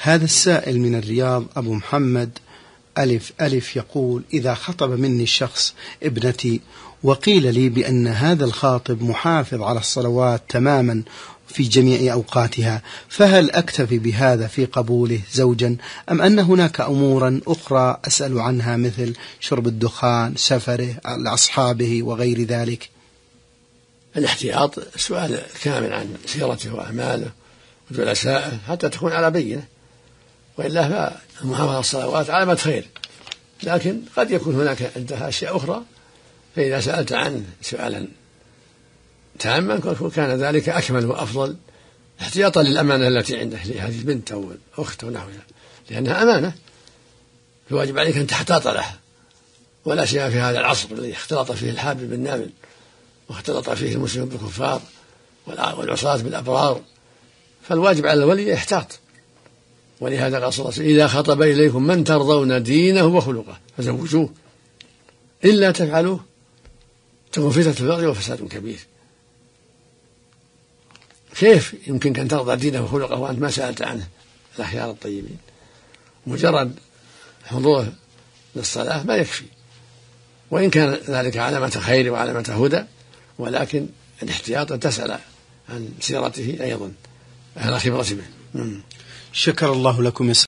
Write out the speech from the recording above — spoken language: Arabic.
هذا السائل من الرياض أبو محمد ألف يقول: إذا خطب مني الشخص ابنتي وقيل لي بأن هذا الخاطب محافظ على الصلوات تماما في جميع أوقاتها، فهل أكتفي بهذا في قبوله زوجا، أم أن هناك أمورا أخرى أسأل عنها مثل شرب الدخان، سفره، لأصحابه وغير ذلك؟ الاحتياط السؤال كامل عن سيرته وأعماله وجلسائه حتى تكون على بينة، وإلا فالمحافظة على الصلوات علامة خير، لكن قد يكون هناك عندها أشياء أخرى، فإذا سألت عنه سؤالا تاما كان ذلك أكمل وأفضل احتياطا للأمانة التي عنده لهذه البنت أو الأخت ونحوها، لأنها أمانة الواجب عليك أن تحتاط لها، ولا سيما في هذا العصر الذي اختلط فيه الحابل بالنابل واختلط فيه المسلمون بالكفار والعصاة بالأبرار، فالواجب على الولي يحتاط. ولهذا قال صلى الله عليه وسلم: إذا خطب إليكم من ترضون دينه وخلقه فزوجوه، إلا تفعلوه تكون فتنة في الأرض وفساد كبير. كيف يمكنك أن ترضى دينه وخلقه وأنت ما سألت عنه الأخيار الطيبين؟ مجرد حضوره للصلاة ما يكفي، وإن كان ذلك علامة خير وعلامة هدى، ولكن الاحتياط أن تسأل عن سيرته أيضا على خبرة به. شكر الله لكم.